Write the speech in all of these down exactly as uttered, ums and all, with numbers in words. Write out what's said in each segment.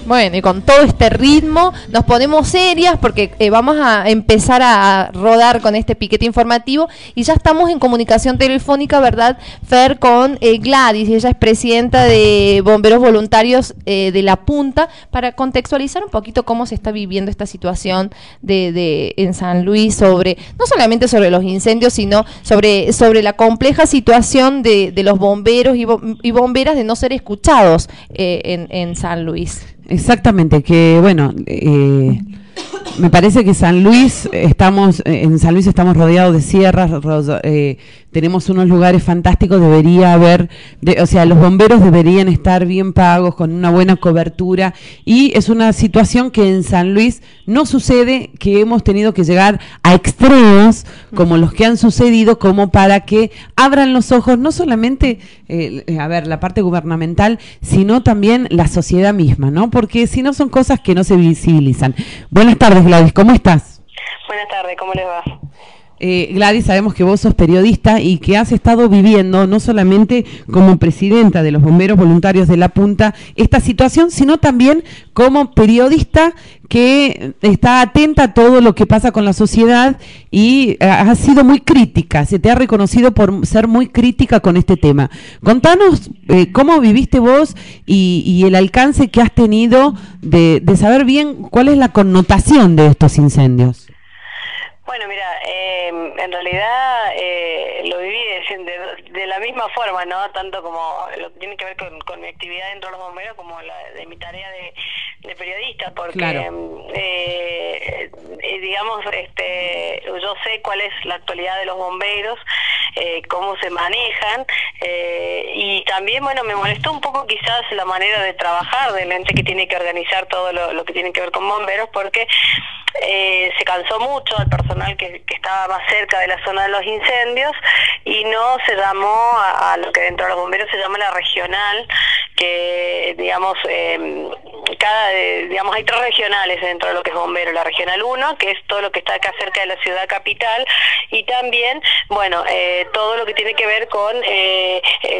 Bueno, y con todo este ritmo nos ponemos serias porque eh, vamos a empezar a rodar con este piquete informativo y ya estamos en comunicación telefónica, ¿verdad, Fer? Con eh, Gladys, ella es presidenta de Bomberos Voluntarios eh, de La Punta, para contextualizar un poquito cómo se está viviendo esta situación de, de en San Luis, sobre no solamente sobre los incendios, sino sobre, sobre la compleja situación de, de los bomberos y, bo y bomberas de no ser escuchados eh, en, en San Luis. Exactamente, que bueno, eh, me parece que San Luis, estamos en San Luis estamos rodeados de sierras, ro eh, tenemos unos lugares fantásticos, debería haber, de, o sea, los bomberos deberían estar bien pagos, con una buena cobertura, y es una situación que en San Luis no sucede, que hemos tenido que llegar a extremos como los que han sucedido, como para que abran los ojos, no solamente, eh, a ver, la parte gubernamental, sino también la sociedad misma, ¿no? Porque si no son cosas que no se visibilizan. Buenas tardes, Gladys, ¿cómo estás? Buenas tardes, ¿cómo les va? Eh, Gladys, sabemos que vos sos periodista y que has estado viviendo, no solamente como presidenta de los Bomberos Voluntarios de La Punta, esta situación, sino también como periodista que está atenta a todo lo que pasa con la sociedad y eh, has sido muy crítica, se te ha reconocido por ser muy crítica con este tema. Contanos eh, cómo viviste vos y, y el alcance que has tenido de, de saber bien cuál es la connotación de estos incendios. Bueno, mira, eh, en realidad eh, lo viví de, de, de la misma forma, ¿no? Tanto como lo que tiene que ver con, con mi actividad dentro de los bomberos como la de mi tarea de, de periodista, porque claro. eh, eh, digamos, este, yo sé cuál es la actualidad de los bomberos, eh, cómo se manejan, eh, y también, bueno, me molestó un poco quizás la manera de trabajar del ente que tiene que organizar todo lo, lo que tiene que ver con bomberos, porque Eh, se cansó mucho al personal que, que estaba más cerca de la zona de los incendios y no se llamó a, a lo que dentro de los bomberos se llama la regional, que digamos eh, cada eh, digamos hay tres regionales dentro de lo que es bombero: la regional uno, que es todo lo que está acá cerca de la ciudad capital, y también bueno eh, todo lo que tiene que ver con eh,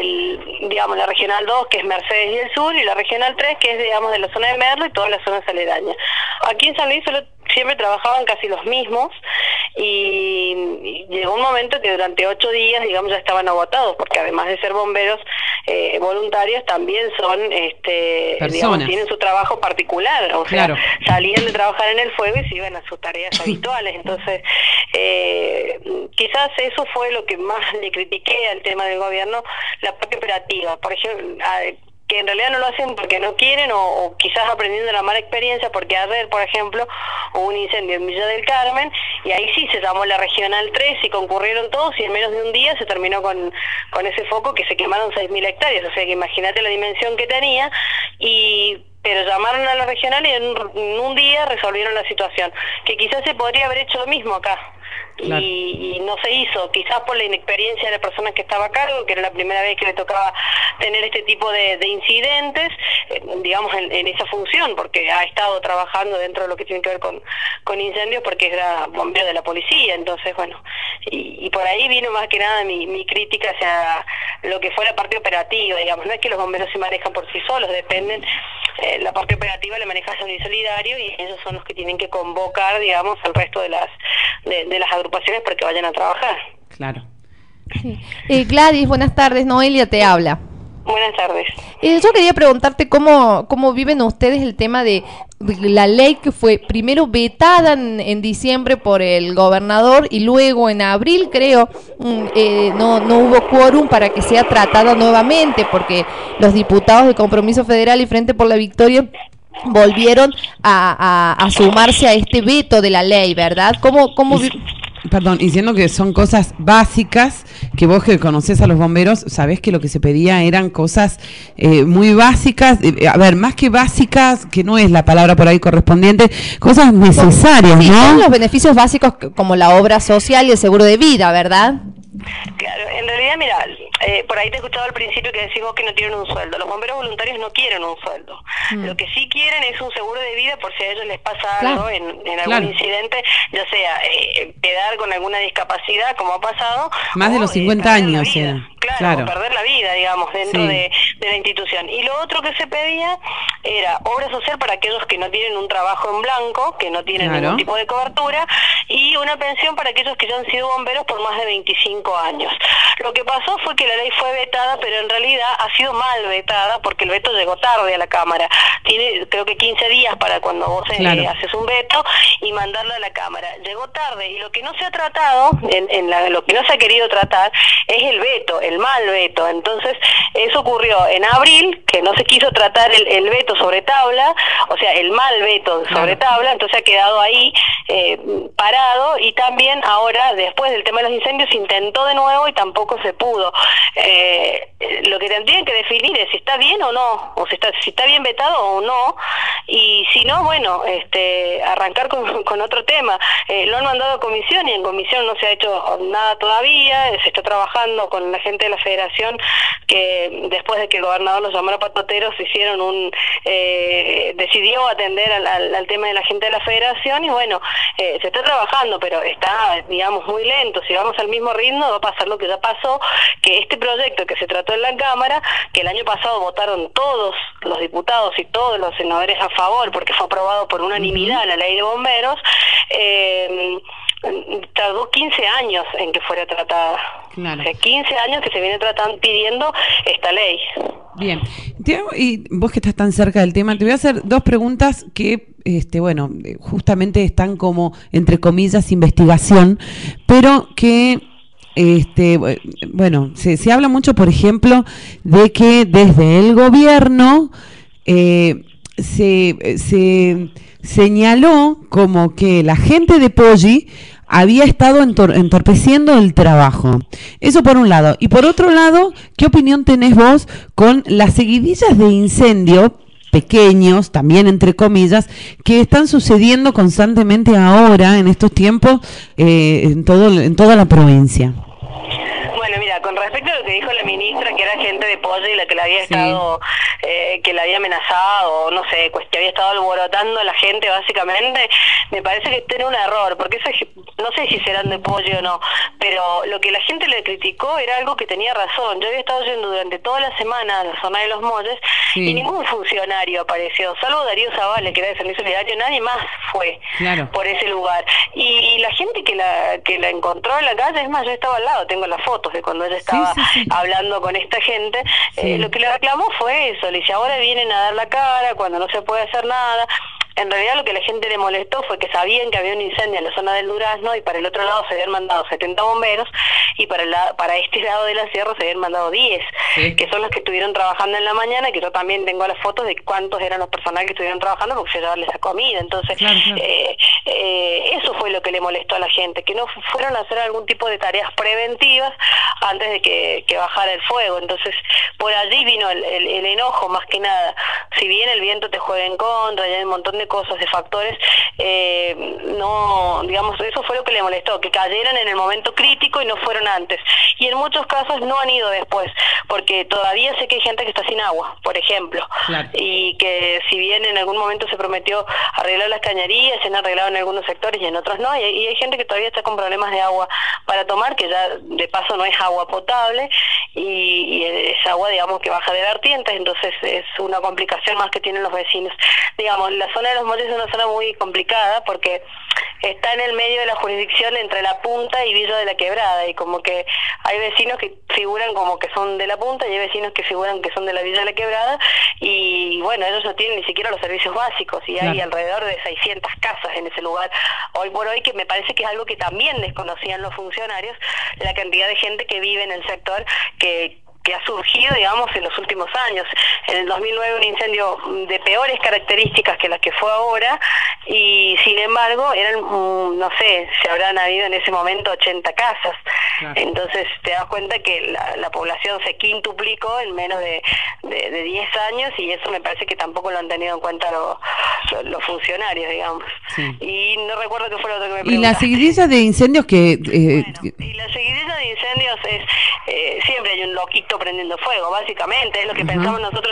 el, digamos la regional dos, que es Mercedes y el Sur, y la regional tres, que es digamos de la zona de Merlo y todas las zonas aledañas. Aquí en San Luis solo siempre trabajaban casi los mismos y llegó un momento que durante ocho días, digamos, ya estaban agotados, porque además de ser bomberos eh, voluntarios, también son, este, digamos, tienen su trabajo particular, o sea, claro. salían de trabajar en el fuego y se iban a sus tareas habituales. Entonces, eh, quizás eso fue lo que más le critiqué al tema del gobierno, la parte operativa. Por ejemplo, a, que en realidad no lo hacen porque no quieren o, o quizás aprendiendo la mala experiencia, porque ayer, por ejemplo, hubo un incendio en Villa del Carmen y ahí sí se llamó la regional tres y concurrieron todos y en menos de un día se terminó con, con ese foco que se quemaron seis mil hectáreas, o sea que imagínate la dimensión que tenía, y pero llamaron a la regional y en un, en un día resolvieron la situación, que quizás se podría haber hecho lo mismo acá. Claro. Y, y no se hizo, quizás por la inexperiencia de la persona que estaba a cargo, que era la primera vez que le tocaba tener este tipo de, de incidentes, eh, digamos, en, en esa función, porque ha estado trabajando dentro de lo que tiene que ver con, con incendios, porque era bombero de la policía. Entonces, bueno, y, y por ahí vino más que nada mi, mi crítica hacia lo que fue la parte operativa, digamos. No es que los bomberos se manejan por sí solos, dependen, eh, la parte operativa la maneja San Luis Solidario y ellos son los que tienen que convocar, digamos, al resto de las de, de las agrupaciones para que vayan a trabajar. Claro. Sí. Eh, Gladys, buenas tardes, Noelia te habla. Buenas tardes. Eh, yo quería preguntarte cómo, cómo viven ustedes el tema de la ley que fue primero vetada en, en diciembre por el gobernador y luego en abril, creo, eh, no, no hubo quórum para que sea tratada nuevamente, porque los diputados de Compromiso Federal y Frente por la Victoria volvieron a, a, a sumarse a este veto de la ley, ¿verdad? ¿Cómo, cómo vi Perdón, diciendo que son cosas básicas, que vos que conocés a los bomberos, sabés que lo que se pedía eran cosas eh, muy básicas, eh, a ver, más que básicas, que no es la palabra por ahí correspondiente, cosas necesarias, sí, ¿no? Son los beneficios básicos como la obra social y el seguro de vida, ¿verdad? Claro, en realidad, mira, eh, por ahí te he escuchado al principio que decís vos que no tienen un sueldo. Los bomberos voluntarios no quieren un sueldo. Mm. Lo que sí quieren es un seguro de vida por si a ellos les pasa algo, claro, en, en algún claro. incidente, ya sea eh, quedar con alguna discapacidad, como ha pasado. Más o, de los cincuenta eh, años, Claro, claro. perder la vida, digamos, dentro sí. de, de la institución. Y lo otro que se pedía era obra social para aquellos que no tienen un trabajo en blanco, que no tienen Claro. ningún tipo de cobertura, y una pensión para aquellos que ya han sido bomberos por más de veinticinco años. Lo que pasó fue que la ley fue vetada, pero en realidad ha sido mal vetada porque el veto llegó tarde a la Cámara. Tiene creo que quince días para cuando vos eh, Claro. haces un veto y mandarlo a la Cámara. Llegó tarde y lo que no se ha tratado, en, en la, lo que no se ha querido tratar es el veto, el mal veto. Entonces eso ocurrió en abril, que no se quiso tratar el, el veto sobre tabla, o sea, el mal veto sobre Claro. tabla, entonces ha quedado ahí eh, parado, y también ahora, después del tema de los incendios, se intentó de nuevo y tampoco se pudo. Eh, lo que tendrían que definir es si está bien o no, o si está, si está bien vetado o no, y si no, bueno, este, arrancar con, con otro tema. Eh, lo han mandado a comisión y en comisión no se ha hecho nada todavía, se está trabajando con la gente de la federación, que después de que el gobernador los llamara patoteros, hicieron un, eh, decidió atender al, al, al tema de la gente de la federación, y bueno, eh, se está trabajando, pero está, digamos, muy lento. Si vamos al mismo ritmo va a pasar lo que ya pasó, que este proyecto que se trató en la Cámara, que el año pasado votaron todos los diputados y todos los senadores a favor, porque fue aprobado por unanimidad la ley de bomberos, eh, tardó quince años en que fuera tratada. Claro. O sea, quince años que se viene tratando, pidiendo esta ley. Bien, te hago- y vos que estás tan cerca del tema, te voy a hacer dos preguntas que, este, bueno, eh, justamente están como, entre comillas, investigación, pero que, este, bu- bueno, se, se habla mucho, por ejemplo, de que desde el gobierno eh, se, se señaló como que la gente de Poggi había estado entor- entorpeciendo el trabajo. Eso por un lado. Y por otro lado, ¿qué opinión tenés vos con las seguidillas de incendio pequeños, también entre comillas, que están sucediendo constantemente ahora, en estos tiempos, eh, en, todo, en toda la provincia? Bueno, mira, con respecto a lo que dijo la ministra, que era gente de Poggi la que la había Sí. estado, eh, que la había amenazado, no sé, pues que había estado alborotando a la gente básicamente, me parece que tiene un error, porque eso, es- no sé si serán de Poggi o no, pero lo que la gente le criticó era algo que tenía razón. Yo había estado yendo durante toda la semana a la zona de Los Molles, Sí. y ningún funcionario apareció, salvo Darío Zavala, que era de Servicio Solidario, nadie más fue Claro. por ese lugar. Y, y la gente que la que la encontró en la calle, es más, yo estaba al lado, tengo las fotos de cuando ella estaba sí, sí. hablando con esta gente, Sí. eh, lo que le reclamó fue eso, le dice, ahora vienen a dar la cara cuando no se puede hacer nada. En realidad lo que la gente le molestó fue que sabían que había un incendio en la zona del Durazno, y para el otro lado se habían mandado setenta bomberos, y para el la- para este lado de la sierra se habían mandado diez, Sí. que son los que estuvieron trabajando en la mañana, que yo también tengo las fotos de cuántos eran los personales que estuvieron trabajando, porque se llevarles la comida. Entonces, Claro, claro. eh, eh, eso fue lo que le molestó a la gente, que no fu- fueron a hacer algún tipo de tareas preventivas antes de que, que bajara el fuego. Entonces, por allí vino el, el, el enojo más que nada. Si bien el viento te juega en contra y hay un montón de cosas, de factores, eh, no, digamos, eso fue lo que le molestó, que cayeran en el momento crítico y no fueron antes. Y en muchos casos no han ido después, porque todavía sé que hay gente que está sin agua, por ejemplo. Claro. Y que si bien en algún momento se prometió arreglar las cañerías, se han arreglado en algunos sectores y en otros no, y, y hay gente que todavía está con problemas de agua para tomar, que ya de paso no es agua potable, y, y es agua, digamos, que baja de vertientes, entonces es una complicación más que tienen los vecinos. Digamos, la zona de Los Molles es una zona muy complicada porque está en el medio de la jurisdicción entre La Punta y Villa de la Quebrada, y como que hay vecinos que figuran como que son de La Punta y hay vecinos que figuran que son de la Villa de la Quebrada, y bueno, ellos no tienen ni siquiera los servicios básicos, y hay Claro. alrededor de seiscientas casas en ese lugar hoy por hoy, que me parece que es algo que también desconocían los funcionarios, la cantidad de gente que vive en el sector, que que ha surgido, digamos, en los últimos años. En el dos mil nueve un incendio de peores características que las que fue ahora, y sin embargo eran, mm, no sé, se habrán habido en ese momento ochenta casas. Claro. Entonces te das cuenta que la, la población se quintuplicó en menos de, de, de diez años, y eso me parece que tampoco lo han tenido en cuenta lo- lo- los funcionarios, digamos. Sí. Y no recuerdo qué fue lo otro que me Y preguntaste. la seguidilla de incendios que... eh, Bueno, y la seguidilla de incendios es, eh, siempre hay un loquito prendiendo fuego, básicamente, es lo que Ujú. pensamos nosotros,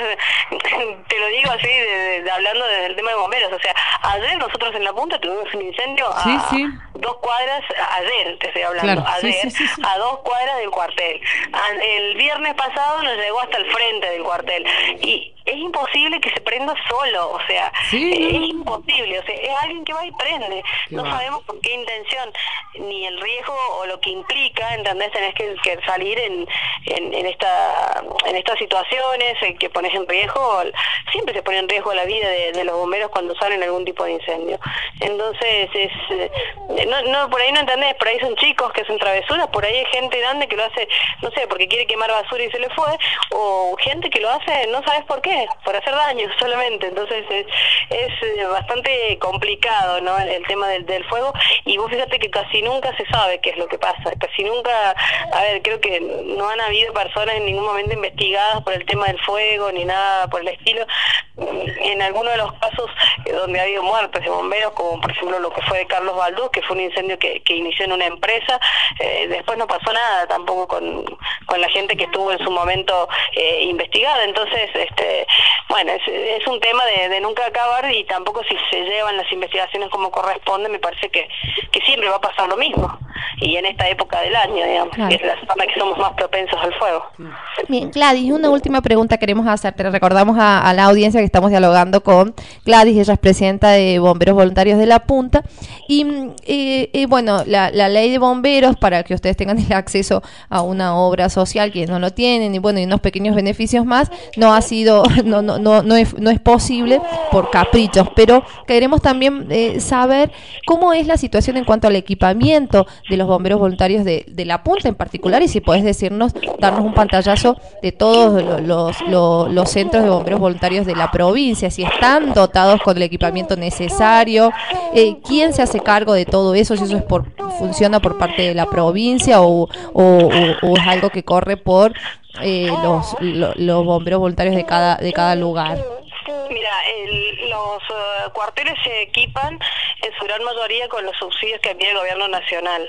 te lo digo así, de, de- de- hablando desde el tema de bomberos, o sea, ayer nosotros en La Punta tuvimos un incendio a Sí, sí. dos cuadras, ayer te estoy hablando, Claro, sí, ayer, sí, sí, sí. a dos cuadras del cuartel. A- El viernes pasado nos llegó hasta el frente del cuartel, y es imposible que se prenda solo, o sea, ¿Sí? es imposible, o sea, es alguien que va y prende, ¿Qué no va? sabemos con qué intención, ni el riesgo o lo que implica, ¿entendés? Tenés que, que salir en, en, en esta en estas situaciones, en que pones en riesgo, siempre se pone en riesgo la vida de, de los bomberos cuando salen algún tipo de incendio. Entonces, es eh, no, no por ahí no entendés, por ahí son chicos que hacen travesuras, por ahí hay gente grande que lo hace, no sé, porque quiere quemar basura y se le fue, o gente que lo hace, no sabes por qué, por hacer daño solamente. Entonces es, es bastante complicado, ¿no? El, el tema del, del fuego, y vos fíjate que casi nunca se sabe qué es lo que pasa, casi nunca, a ver, creo que no han habido personas en ningún momento investigadas por el tema del fuego, ni nada por el estilo. En algunos de los casos eh, donde ha habido muertes de bomberos, como por ejemplo lo que fue de Carlos Balduz, que fue un incendio que, que inició en una empresa, eh, después no pasó nada tampoco con, con la gente que estuvo en su momento eh, investigada. Entonces, este bueno, es, es un tema de, de nunca acabar, y tampoco si se llevan las investigaciones como corresponde, me parece que, que siempre va a pasar lo mismo, y en esta época del año, digamos, Claro. que es la zona que somos más propensos al fuego. Bien, Gladys, una última pregunta queremos hacerte. Le recordamos a, a la audiencia que estamos dialogando con Gladys, ella es presidenta de Bomberos Voluntarios de La Punta. Y mm, eh, eh, bueno, la, la ley de bomberos, para que ustedes tengan el acceso a una obra social, que no lo tienen, y bueno, y unos pequeños beneficios más, no ha sido, no, no, no, no, es, no es posible por caprichos. Pero queremos también eh, saber cómo es la situación en cuanto al equipamiento de los bomberos voluntarios de, de La Punta en particular, y si podés decirnos, darnos un pantallazo de todos los, los, los, los centros de bomberos voluntarios de la provincia, si están dotados con el equipamiento necesario, eh, quién se hace cargo de todo eso, si eso es por funciona por parte de la provincia o, o, o, o es algo que corre por eh, los, lo, los bomberos voluntarios de cada, de cada lugar. Mira, el, los uh, cuarteles se equipan en su gran mayoría con los subsidios que envía el gobierno nacional.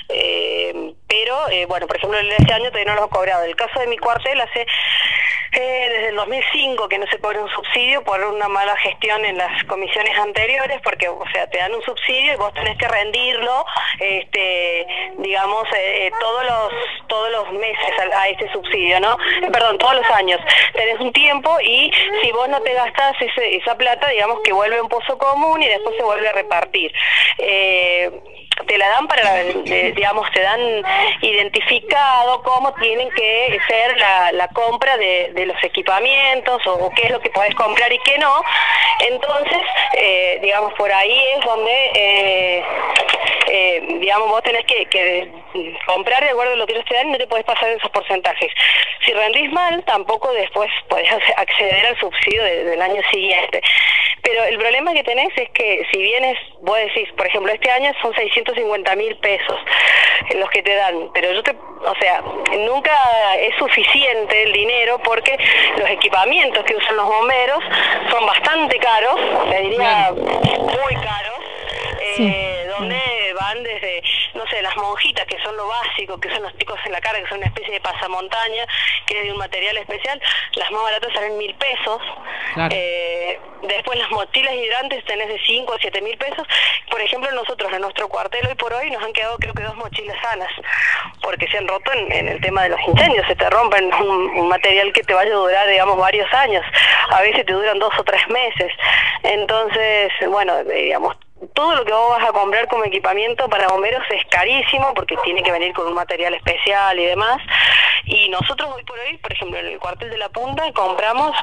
Eh, pero, eh, bueno, por ejemplo, este año todavía no los ha cobrado. El caso de mi cuartel hace eh, desde el dos mil cinco que no se cobra un subsidio por una mala gestión en las comisiones anteriores, porque, o sea, te dan un subsidio y vos tenés que rendirlo, este, digamos, eh, todos los todos los meses a, a ese subsidio, ¿no? Eh, perdón, todos los años. Tenés un tiempo, y si vos no te gastás ese, esa plata, digamos que vuelve a un pozo común y después se vuelve a repartir. Eh, te la dan para, de, digamos, te dan identificado cómo tienen que ser la, la compra de, de los equipamientos, o, o qué es lo que podés comprar y qué no. Entonces, eh, digamos, por ahí es donde, eh, eh, digamos, vos tenés que, que comprar de acuerdo a lo que ellos te dan, y no te podés pasar esos porcentajes. Si rendís mal, tampoco después podés acceder al subsidio de, del año siguiente. Pero el problema que tenés es que si vienes, vos decís, por ejemplo, este año son seiscientos cincuenta mil pesos los que te dan, pero yo te, o sea, nunca es suficiente el dinero, porque los equipamientos que usan los bomberos son bastante caros, te diría muy caros, eh, Sí. donde van desde, no sé, las monjitas, que son lo básico, que usan los chicos en la cara, que son una especie de pasamontaña, que es de un material especial, las más baratas salen mil pesos. Claro. Eh, después las mochilas hidrantes tenés de cinco a siete mil pesos. Por ejemplo, nosotros en nuestro cuartel hoy por hoy nos han quedado creo que dos mochilas sanas, porque se han roto en, en el tema de los incendios, se te rompen un, un material que te vaya a durar, digamos, varios años, a veces te duran dos o tres meses. Entonces, bueno, digamos, todo lo que vos vas a comprar como equipamiento para bomberos es carísimo, porque tiene que venir con un material especial y demás. Y nosotros hoy por hoy, por ejemplo, en el cuartel de La Punta compramos,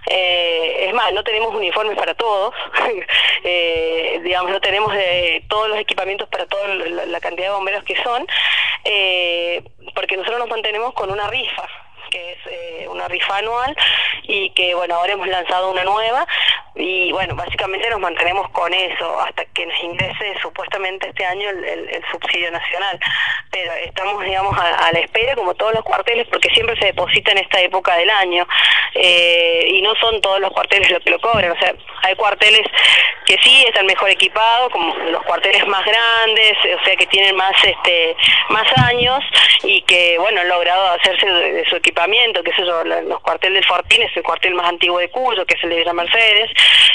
eh, es más, no tenemos uniformes para todos, eh, digamos, no tenemos eh, todos los equipamientos para toda la, la cantidad de bomberos que son, eh, porque nosotros nos mantenemos con una rifa, que es eh, una rifa anual, y que, bueno, ahora hemos lanzado una nueva, y bueno, básicamente nos mantenemos con eso hasta que nos ingrese supuestamente este año el, el, el subsidio nacional. Pero estamos, digamos, a, a la espera, como todos los cuarteles, porque siempre se deposita en esta época del año, eh, y no son todos los cuarteles los que lo cobran. O sea, hay cuarteles que sí están mejor equipados, como los cuarteles más grandes, o sea, que tienen más este más años, y que, bueno, han logrado hacerse de, de su equipamiento, que sé yo, los cuarteles del Fortín es el cuartel más antiguo de Cuyo, que es el de Villa Mercedes.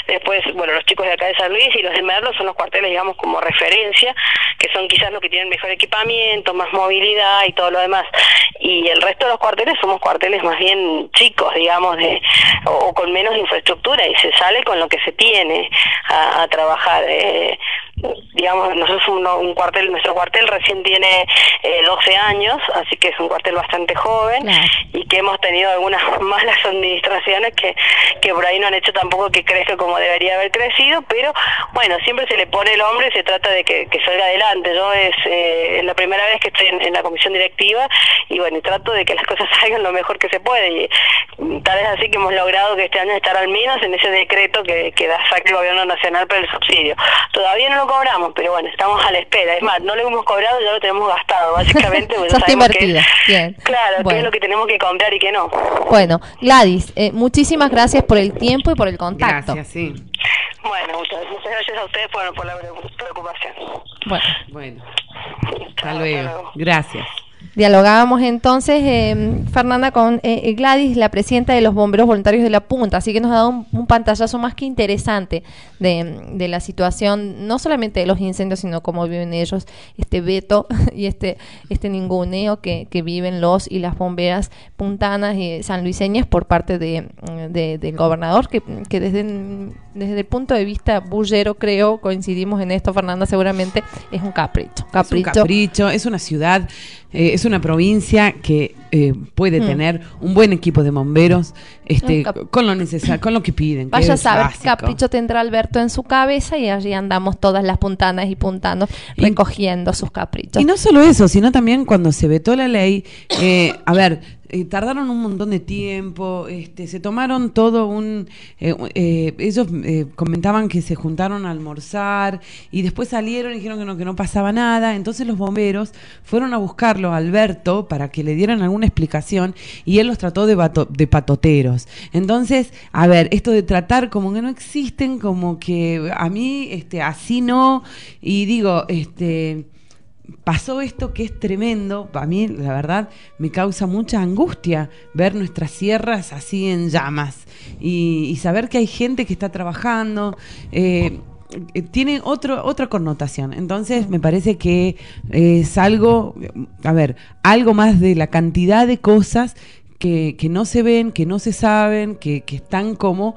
Después, bueno, los chicos de acá de San Luis y los de Merlo son los cuarteles, digamos, como referencia, que son quizás los que tienen mejor equipamiento, más movilidad y todo lo demás. Y el resto de los cuarteles somos cuarteles más bien chicos, digamos, de o, o con menos infraestructura, y se sale con lo que se tiene a, a trabajar. Eh, digamos, nosotros un, un cuartel, nuestro cuartel recién tiene eh, doce años, así que es un cuartel bastante joven, claro, y que hemos tenido algunas malas administraciones que, que por ahí no han hecho tampoco que crezca como debería haber crecido, pero bueno, siempre se le pone el hombro y se trata de que, que salga adelante. Yo es eh, la primera vez que estoy en, en la comisión directiva y bueno, y trato de que las cosas salgan lo mejor que se puede, y tal vez así que hemos logrado que este año estar al menos en ese decreto que, que da saca el gobierno nacional para el subsidio. Todavía no lo cobramos, pero bueno, estamos a la espera. Es más, no lo hemos cobrado, ya lo tenemos gastado, básicamente. Pues ya sabemos que es, bien. Claro, bueno, qué es lo que tenemos que comprar y qué no. Bueno, Gladys, eh, muchísimas gracias por el tiempo y por el contacto. Gracias, sí. Bueno, muchas, muchas gracias a ustedes por, por la preocupación. Bueno, bueno. Hasta luego. Gracias. Dialogábamos entonces, eh, Fernanda, con eh, Gladys, la presidenta de los Bomberos Voluntarios de La Punta, así que nos ha dado un, un pantallazo más que interesante de, de la situación, no solamente de los incendios, sino cómo viven ellos, este veto y este este ninguneo que, que viven los y las bomberas puntanas y sanluiseñas por parte de, de del gobernador, que, que desde, desde el punto de vista bullero, creo, coincidimos en esto, Fernanda, seguramente es un capricho. capricho. Es un capricho, es una ciudad... Eh, es una provincia que eh, puede mm. tener un buen equipo de bomberos, este, con lo necesario, con lo que piden. Vaya que a saber básico. qué capricho tendrá Alberto en su cabeza, y allí andamos todas las puntanas y puntanos y, recogiendo sus caprichos. Y no solo eso, sino también cuando se vetó la ley, eh, a ver, eh, tardaron un montón de tiempo, este, se tomaron todo un... Eh, eh, ellos eh, comentaban que se juntaron a almorzar y después salieron y dijeron que no, que no pasaba nada. Entonces los bomberos fueron a buscarlo a Alberto para que le dieran alguna explicación y él los trató de, bato, de patoteros. Entonces, a ver, esto de tratar como que no existen, como que a mí este, así no, y digo, este... pasó esto que es tremendo, para mí la verdad me causa mucha angustia ver nuestras sierras así en llamas y, y saber que hay gente que está trabajando, eh, tiene otro, otra connotación. Entonces me parece que es algo, a ver, algo más de la cantidad de cosas que, que no se ven, que no se saben, que, que están como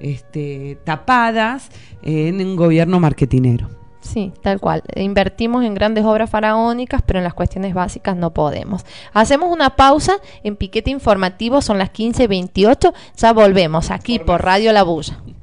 este, tapadas en un gobierno marketinero. Sí, tal cual. Invertimos en grandes obras faraónicas, pero en las cuestiones básicas no podemos. Hacemos una pausa en Piquete Informativo, son las quince veintiocho, ya volvemos aquí por Radio La Bulla.